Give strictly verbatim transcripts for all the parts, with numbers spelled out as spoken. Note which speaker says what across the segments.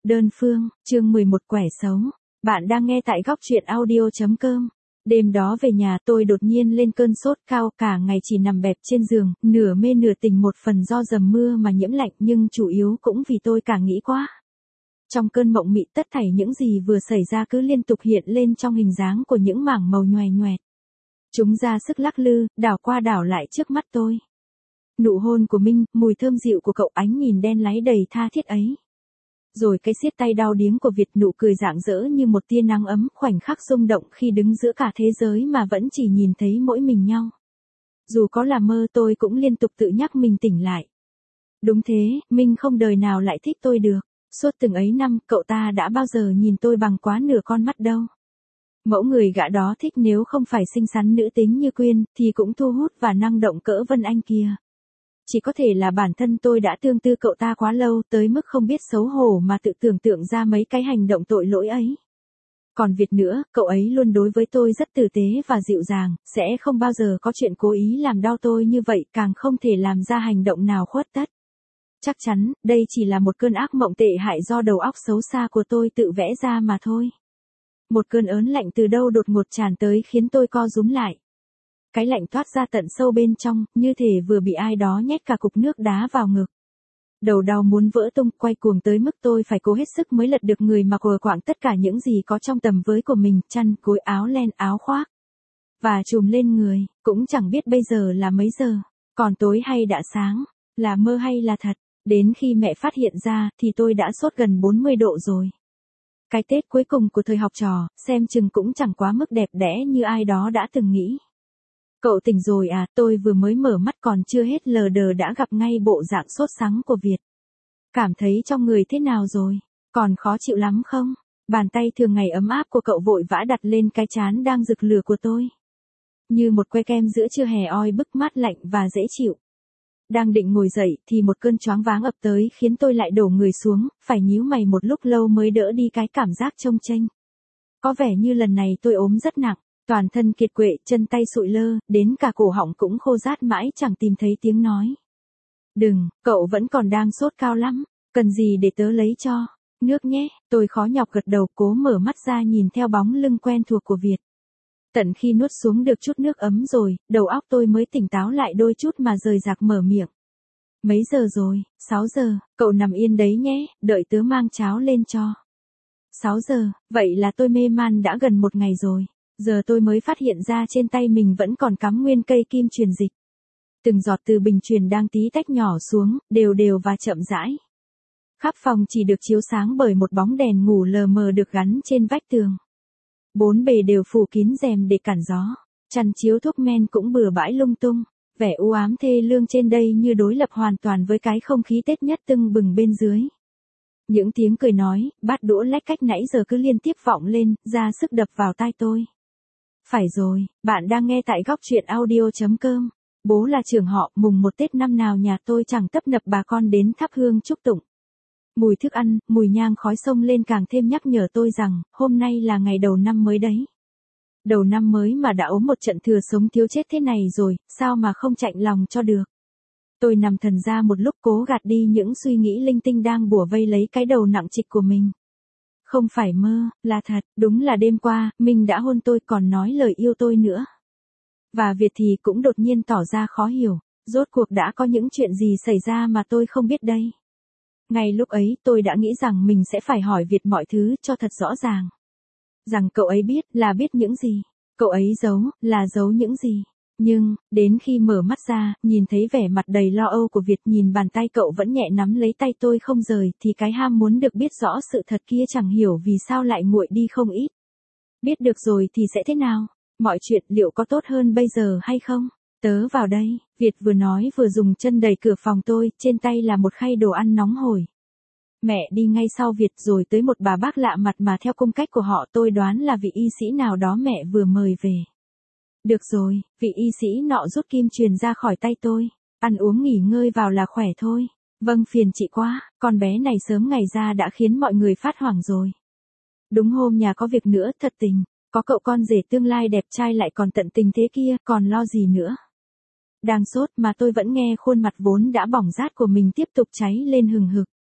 Speaker 1: Đơn phương, chương mười một quẻ xấu. Bạn đang nghe tại góc truyện audio chấm com. Đêm đó về nhà tôi đột nhiên lên cơn sốt cao, cả ngày chỉ nằm bẹp trên giường, nửa mê nửa tỉnh, một phần do dầm mưa mà nhiễm lạnh nhưng chủ yếu cũng vì tôi cả nghĩ quá. Trong cơn mộng mị, tất thảy những gì vừa xảy ra cứ liên tục hiện lên trong hình dáng của những mảng màu nhoè nhoẹt. Chúng ra sức lắc lư, đảo qua đảo lại trước mắt tôi. Nụ hôn của Minh, mùi thơm dịu của cậu, ánh nhìn đen láy đầy tha thiết ấy. Rồi cái siết tay đau điếng của Việt, nụ cười rạng rỡ như một tia nắng ấm, khoảnh khắc rung động khi đứng giữa cả thế giới mà vẫn chỉ nhìn thấy mỗi mình nhau. Dù có là mơ, tôi cũng liên tục tự nhắc mình tỉnh lại. Đúng thế, Minh không đời nào lại thích tôi được. Suốt từng ấy năm, cậu ta đã bao giờ nhìn tôi bằng quá nửa con mắt đâu. Mẫu người gã đó thích nếu không phải xinh xắn nữ tính như Quyên, thì cũng thu hút và năng động cỡ Vân Anh kia. Chỉ có thể là bản thân tôi đã tương tư cậu ta quá lâu, tới mức không biết xấu hổ mà tự tưởng tượng ra mấy cái hành động tội lỗi ấy. Còn Việt nữa, cậu ấy luôn đối với tôi rất tử tế và dịu dàng, sẽ không bao giờ có chuyện cố ý làm đau tôi như vậy, càng không thể làm ra hành động nào khuất tất. Chắc chắn, đây chỉ là một cơn ác mộng tệ hại do đầu óc xấu xa của tôi tự vẽ ra mà thôi. Một cơn ớn lạnh từ đâu đột ngột tràn tới khiến tôi co rúm lại. Cái lạnh toát ra tận sâu bên trong, như thể vừa bị ai đó nhét cả cục nước đá vào ngực. Đầu đau muốn vỡ tung, quay cuồng tới mức tôi phải cố hết sức mới lật được người mà quờ quạng tất cả những gì có trong tầm với của mình, chăn, gối, áo len, áo khoác. Và trùm lên người, cũng chẳng biết bây giờ là mấy giờ, còn tối hay đã sáng, là mơ hay là thật. Đến khi mẹ phát hiện ra thì tôi đã sốt gần bốn mươi độ rồi. Cái Tết cuối cùng của thời học trò, xem chừng cũng chẳng quá mức đẹp đẽ như ai đó đã từng nghĩ. Cậu tỉnh rồi à, tôi vừa mới mở mắt còn chưa hết lờ đờ đã gặp ngay bộ dạng sốt sắng của Việt. Cảm thấy trong người thế nào rồi? Còn khó chịu lắm không? Bàn tay thường ngày ấm áp của cậu vội vã đặt lên cái trán đang rực lửa của tôi. Như một que kem giữa trưa hè oi bức, mát lạnh và dễ chịu. Đang định ngồi dậy thì một cơn choáng váng ập tới khiến tôi lại đổ người xuống, phải nhíu mày một lúc lâu mới đỡ đi cái cảm giác chông chênh. Có vẻ như lần này tôi ốm rất nặng, toàn thân kiệt quệ, chân tay sụi lơ, đến cả cổ họng cũng khô rát mãi chẳng tìm thấy tiếng nói. Đừng, cậu vẫn còn đang sốt cao lắm, cần gì để tớ lấy cho, nước nhé, tôi khó nhọc gật đầu, cố mở mắt ra nhìn theo bóng lưng quen thuộc của Việt. Tận khi nuốt xuống được chút nước ấm rồi, đầu óc tôi mới tỉnh táo lại đôi chút mà rời rạc mở miệng. Mấy giờ rồi? Sáu giờ, cậu nằm yên đấy nhé, đợi tớ mang cháo lên cho. Sáu giờ, vậy là tôi mê man đã gần một ngày rồi. Giờ tôi mới phát hiện ra trên tay mình vẫn còn cắm nguyên cây kim truyền dịch. Từng giọt từ bình truyền đang tí tách nhỏ xuống, đều đều và chậm rãi. Khắp phòng chỉ được chiếu sáng bởi một bóng đèn ngủ lờ mờ được gắn trên vách tường. Bốn bề đều phủ kín rèm để cản gió, chăn chiếu thuốc men cũng bừa bãi lung tung, vẻ u ám thê lương trên đây như đối lập hoàn toàn với cái không khí Tết nhất tưng bừng bên dưới. Những tiếng cười nói, bát đũa lách cách nãy giờ cứ liên tiếp vọng lên, ra sức đập vào tai tôi. Phải rồi, bạn đang nghe tại góc truyện audio chấm com. Bố là trưởng họ, mùng một Tết năm nào nhà tôi chẳng tấp nập bà con đến thắp hương chúc tụng. Mùi thức ăn, mùi nhang khói xông lên càng thêm nhắc nhở tôi rằng, hôm nay là ngày đầu năm mới đấy. Đầu năm mới mà đã ốm một trận thừa sống thiếu chết thế này rồi, sao mà không chạnh lòng cho được. Tôi nằm thần ra một lúc cố gạt đi những suy nghĩ linh tinh đang bủa vây lấy cái đầu nặng trịch của mình. Không phải mơ, là thật, đúng là đêm qua, mình đã hôn tôi còn nói lời yêu tôi nữa. Và Việt thì cũng đột nhiên tỏ ra khó hiểu, rốt cuộc đã có những chuyện gì xảy ra mà tôi không biết đây. Ngay lúc ấy tôi đã nghĩ rằng mình sẽ phải hỏi Việt mọi thứ cho thật rõ ràng. Rằng cậu ấy biết là biết những gì, cậu ấy giấu là giấu những gì. Nhưng, đến khi mở mắt ra, nhìn thấy vẻ mặt đầy lo âu của Việt, nhìn bàn tay cậu vẫn nhẹ nắm lấy tay tôi không rời, thì cái ham muốn được biết rõ sự thật kia chẳng hiểu vì sao lại nguội đi không ít. Biết được rồi thì sẽ thế nào? Mọi chuyện liệu có tốt hơn bây giờ hay không? Tớ vào đây, Việt vừa nói vừa dùng chân đẩy cửa phòng tôi, trên tay là một khay đồ ăn nóng hổi. Mẹ đi ngay sau Việt rồi tới một bà bác lạ mặt mà theo cung cách của họ tôi đoán là vị y sĩ nào đó mẹ vừa mời về. Được rồi, vị y sĩ nọ rút kim truyền ra khỏi tay tôi. Ăn uống nghỉ ngơi vào là khỏe thôi. Vâng, phiền chị quá, con bé này sớm ngày ra đã khiến mọi người phát hoảng rồi. Đúng, hôm nhà có việc nữa, thật tình. Có cậu con rể tương lai đẹp trai lại còn tận tình thế kia, còn lo gì nữa. Đang sốt mà tôi vẫn nghe khuôn mặt vốn đã bỏng rát của mình tiếp tục cháy lên hừng hực.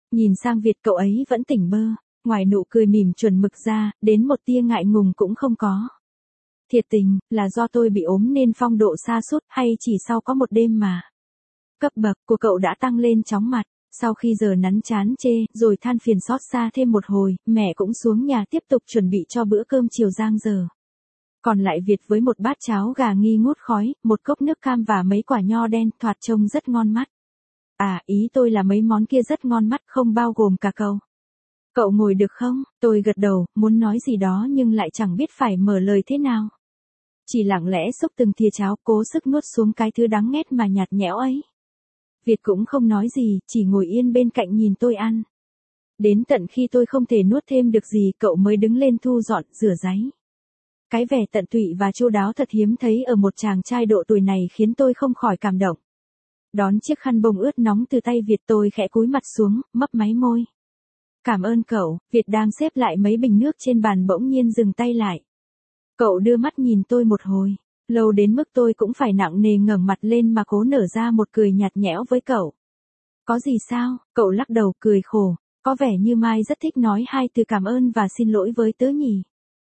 Speaker 1: Nhìn sang Việt, cậu ấy vẫn tỉnh bơ, ngoài nụ cười mỉm chuẩn mực ra, đến một tia ngại ngùng cũng không có. Thiệt tình, là do tôi bị ốm nên phong độ sa sút hay chỉ sau có một đêm mà. Cấp bậc của cậu đã tăng lên chóng mặt, sau khi giờ nắn chán chê, rồi than phiền xót xa thêm một hồi, mẹ cũng xuống nhà tiếp tục chuẩn bị cho bữa cơm chiều giang dở. Còn lại Việt với một bát cháo gà nghi ngút khói, một cốc nước cam và mấy quả nho đen thoạt trông rất ngon mắt. À, ý tôi là mấy món kia rất ngon mắt không bao gồm cà cậu. Cậu ngồi được không? Tôi gật đầu, muốn nói gì đó nhưng lại chẳng biết phải mở lời thế nào. Chỉ lặng lẽ xúc từng thìa cháo, cố sức nuốt xuống cái thứ đắng nghét mà nhạt nhẽo ấy. Việt cũng không nói gì, chỉ ngồi yên bên cạnh nhìn tôi ăn. Đến tận khi tôi không thể nuốt thêm được gì, cậu mới đứng lên thu dọn, rửa ráy. Cái vẻ tận tụy và chu đáo thật hiếm thấy ở một chàng trai độ tuổi này khiến tôi không khỏi cảm động. Đón chiếc khăn bông ướt nóng từ tay Việt, tôi khẽ cúi mặt xuống, mấp máy môi. Cảm ơn cậu. Việt đang xếp lại mấy bình nước trên bàn bỗng nhiên dừng tay lại. Cậu đưa mắt nhìn tôi một hồi, lâu đến mức tôi cũng phải nặng nề ngẩng mặt lên mà cố nở ra một cười nhạt nhẽo với cậu. Có gì sao? Cậu lắc đầu cười khổ, có vẻ như Mai rất thích nói hai từ cảm ơn và xin lỗi với tớ nhỉ.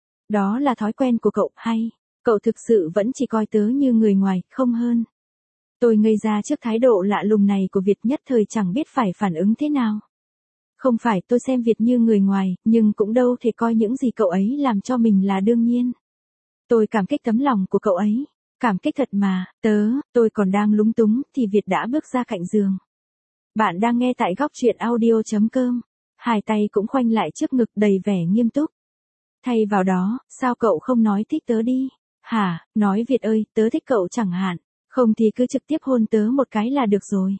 Speaker 1: Đó là thói quen của cậu hay? Cậu thực sự vẫn chỉ coi tớ như người ngoài, không hơn. Tôi ngây ra trước thái độ lạ lùng này của Việt, nhất thời chẳng biết phải phản ứng thế nào. Không phải tôi xem Việt như người ngoài, nhưng cũng đâu thể coi những gì cậu ấy làm cho mình là đương nhiên. Tôi cảm kích tấm lòng của cậu ấy. Cảm kích thật mà, tớ, tôi còn đang lúng túng, thì Việt đã bước ra cạnh giường. Bạn đang nghe tại góc truyện audio chấm com. Hai tay cũng khoanh lại trước ngực đầy vẻ nghiêm túc. Thay vào đó, sao cậu không nói thích tớ đi? Hả, nói Việt ơi, tớ thích cậu chẳng hạn. Không thì cứ trực tiếp hôn tớ một cái là được rồi.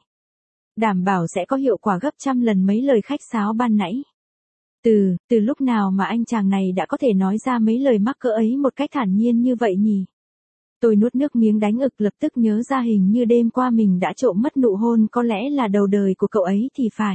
Speaker 1: Đảm bảo sẽ có hiệu quả gấp trăm lần mấy lời khách sáo ban nãy. Từ, từ lúc nào mà anh chàng này đã có thể nói ra mấy lời mắc cỡ ấy một cách thản nhiên như vậy nhỉ? Tôi nuốt nước miếng đánh ực, lập tức nhớ ra hình như đêm qua mình đã trộm mất nụ hôn có lẽ là đầu đời của cậu ấy thì phải.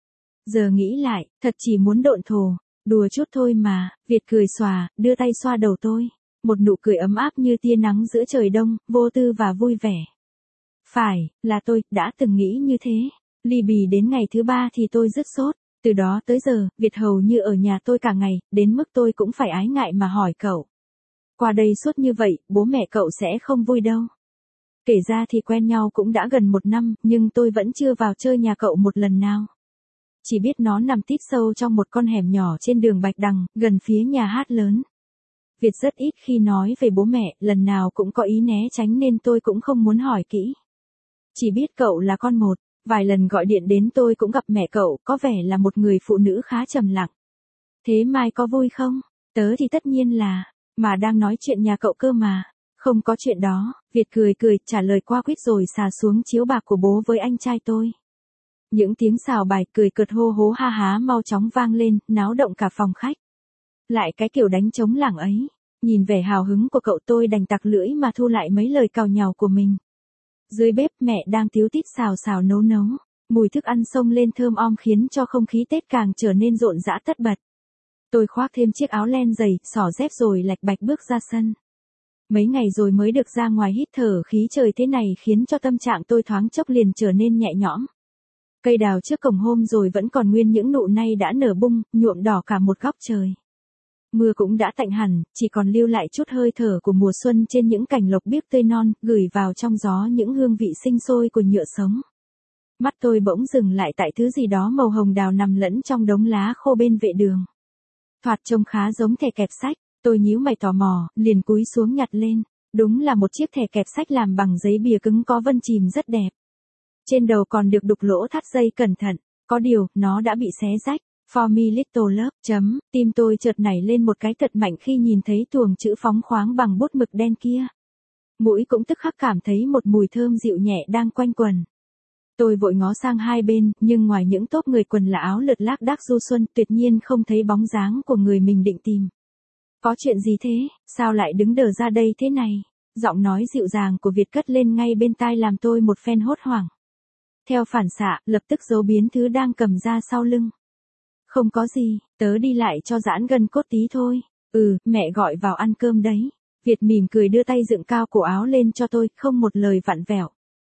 Speaker 1: Giờ nghĩ lại, thật chỉ muốn độn thổ, đùa chút thôi mà. Việt cười xòa, đưa tay xoa đầu tôi. Một nụ cười ấm áp như tia nắng giữa trời đông, vô tư và vui vẻ. Phải, là tôi, đã từng nghĩ như thế. Ly bì đến ngày thứ ba thì tôi rất sốt. Từ đó tới giờ, Việt hầu như ở nhà tôi cả ngày, đến mức tôi cũng phải ái ngại mà hỏi cậu. Qua đây suốt như vậy, bố mẹ cậu sẽ không vui đâu. Kể ra thì quen nhau cũng đã gần một năm, nhưng tôi vẫn chưa vào chơi nhà cậu một lần nào. Chỉ biết nó nằm tít sâu trong một con hẻm nhỏ trên đường Bạch Đằng, gần phía nhà hát lớn. Việt rất ít khi nói về bố mẹ, lần nào cũng có ý né tránh nên tôi cũng không muốn hỏi kỹ. Chỉ biết cậu là con một, vài lần gọi điện đến tôi cũng gặp mẹ cậu, có vẻ là một người phụ nữ khá trầm lặng. Thế Mai có vui không? Tớ thì tất nhiên là, mà đang nói chuyện nhà cậu cơ mà. Không có chuyện đó. Việt cười cười, trả lời qua quýt rồi xà xuống chiếu bạc của bố với anh trai tôi. Những tiếng xào bài cười cợt hô hố ha há mau chóng vang lên, náo động cả phòng khách. Lại cái kiểu đánh trống lảng ấy. Nhìn vẻ hào hứng của cậu, tôi đành tặc lưỡi mà thu lại mấy lời càu nhàu của mình. Dưới bếp mẹ đang tíu tít xào xào nấu nấu. Mùi thức ăn xông lên thơm om khiến cho không khí Tết càng trở nên rộn rã tất bật. Tôi khoác thêm chiếc áo len dày, xỏ dép rồi lạch bạch bước ra sân. Mấy ngày rồi mới được ra ngoài hít thở khí trời thế này khiến cho tâm trạng tôi thoáng chốc liền trở nên nhẹ nhõm. Cây đào trước cổng hôm rồi vẫn còn nguyên những nụ nay đã nở bung, nhuộm đỏ cả một góc trời. Mưa cũng đã tạnh hẳn, chỉ còn lưu lại chút hơi thở của mùa xuân trên những cành lộc biếc tươi non, gửi vào trong gió những hương vị sinh sôi của nhựa sống. Mắt tôi bỗng dừng lại tại thứ gì đó màu hồng đào nằm lẫn trong đống lá khô bên vệ đường. Thoạt trông khá giống thẻ kẹp sách, tôi nhíu mày tò mò, liền cúi xuống nhặt lên. Đúng là một chiếc thẻ kẹp sách làm bằng giấy bìa cứng có vân chìm rất đẹp. Trên đầu còn được đục lỗ thắt dây cẩn thận, có điều, nó đã bị xé rách. For me little love, chấm, tim tôi chợt nảy lên một cái thật mạnh khi nhìn thấy tuồng chữ phóng khoáng bằng bút mực đen kia. Mũi cũng tức khắc cảm thấy một mùi thơm dịu nhẹ đang quanh quần. Tôi vội ngó sang hai bên, nhưng ngoài những tốp người quần là áo lượt lác đác du xuân, tuyệt nhiên không thấy bóng dáng của người mình định tìm. Có chuyện gì thế, sao lại đứng đờ ra đây thế này? Giọng nói dịu dàng của Việt cất lên ngay bên tai làm tôi một phen hốt hoảng. Theo phản xạ, lập tức giấu biến thứ đang cầm ra sau lưng. Không có gì, tớ đi lại cho giãn gân cốt tí thôi. Ừ, mẹ gọi vào ăn cơm đấy. Việt mỉm cười đưa tay dựng cao cổ áo lên cho tôi, không một lời vặn vẹo.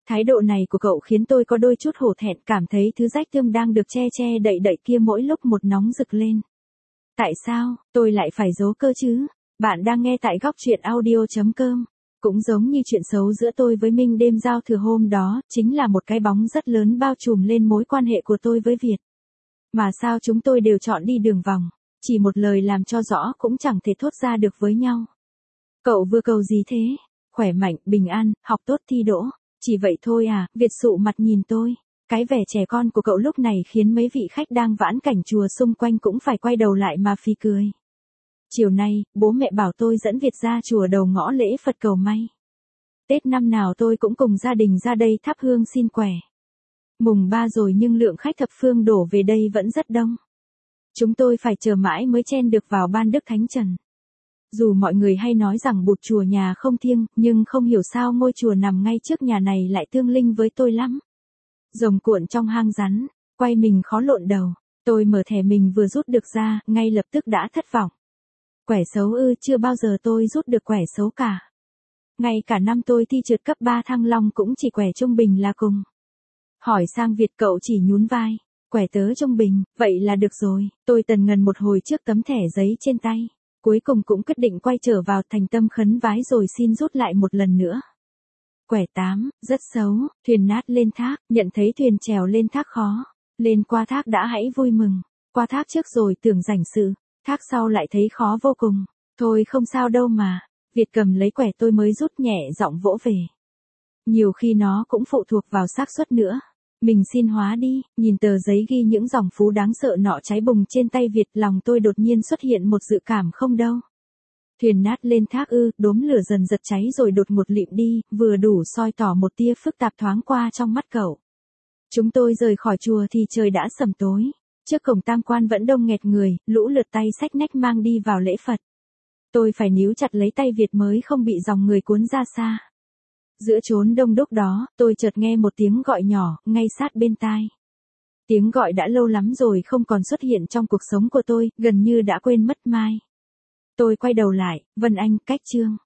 Speaker 1: Thái độ này của cậu khiến tôi có đôi chút hổ thẹn, cảm thấy thứ rách thương đang được che che đậy đậy kia mỗi lúc một nóng rực lên. Tại sao, tôi lại phải giấu cơ chứ? Bạn đang nghe tại góc truyện audio.com. Cũng giống như chuyện xấu giữa tôi với Minh đêm giao thừa hôm đó, chính là một cái bóng rất lớn bao trùm lên mối quan hệ của tôi với Việt. Mà sao chúng tôi đều chọn đi đường vòng, chỉ một lời làm cho rõ cũng chẳng thể thốt ra được với nhau. Cậu vừa cầu gì thế? Khỏe mạnh, bình an, học tốt thi đỗ. Chỉ vậy thôi à? Việt sụ mặt nhìn tôi. Cái vẻ trẻ con của cậu lúc này khiến mấy vị khách đang vãn cảnh chùa xung quanh cũng phải quay đầu lại mà phì cười. Chiều nay, bố mẹ bảo tôi dẫn Việt ra chùa đầu ngõ lễ Phật cầu may. Tết năm nào tôi cũng cùng gia đình ra đây thắp hương xin khỏe. Mùng ba rồi nhưng lượng khách thập phương đổ về đây vẫn rất đông. Chúng tôi phải chờ mãi mới chen được vào ban Đức Thánh Trần. Dù mọi người hay nói rằng bụt chùa nhà không thiêng, nhưng không hiểu sao ngôi chùa nằm ngay trước nhà này lại tương linh với tôi lắm. Rồng cuộn trong hang rắn, quay mình khó lộn đầu, tôi mở thẻ mình vừa rút được ra, ngay lập tức đã thất vọng. Quẻ xấu ư? Chưa bao giờ tôi rút được quẻ xấu cả. Ngay cả năm tôi thi trượt cấp ba Thăng Long cũng chỉ quẻ trung bình là cùng. Hỏi sang Việt, cậu chỉ nhún vai. Quẻ tớ trung bình, vậy là được rồi. Tôi tần ngần một hồi trước tấm thẻ giấy trên tay. Cuối cùng cũng quyết định quay trở vào thành tâm khấn vái rồi xin rút lại một lần nữa. Quẻ tám, rất xấu, thuyền nát lên thác, nhận thấy thuyền trèo lên thác khó. Lên qua thác đã hãy vui mừng, qua thác trước rồi tưởng rảnh sự, thác sau lại thấy khó vô cùng. Thôi không sao đâu mà, Việt cầm lấy quẻ tôi mới rút nhẹ giọng vỗ về. Nhiều khi nó cũng phụ thuộc vào xác suất nữa. Mình xin hóa đi, nhìn tờ giấy ghi những dòng phú đáng sợ nọ cháy bùng trên tay Việt, lòng tôi đột nhiên xuất hiện một dự cảm không đâu. Thuyền nát lên thác ư? Đốm lửa dần giật cháy rồi đột ngột lịm đi, vừa đủ soi tỏ một tia phức tạp thoáng qua trong mắt cậu. Chúng tôi rời khỏi chùa thì trời đã sầm tối. Trước cổng tam quan vẫn đông nghẹt người, lũ lượt tay xách nách mang đi vào lễ Phật. Tôi phải níu chặt lấy tay Việt mới không bị dòng người cuốn ra xa. Giữa chốn đông đúc đó, tôi chợt nghe một tiếng gọi nhỏ, ngay sát bên tai. Tiếng gọi đã lâu lắm rồi không còn xuất hiện trong cuộc sống của tôi, gần như đã quên mất mai. Tôi quay đầu lại, Vân Anh, Cách Trương.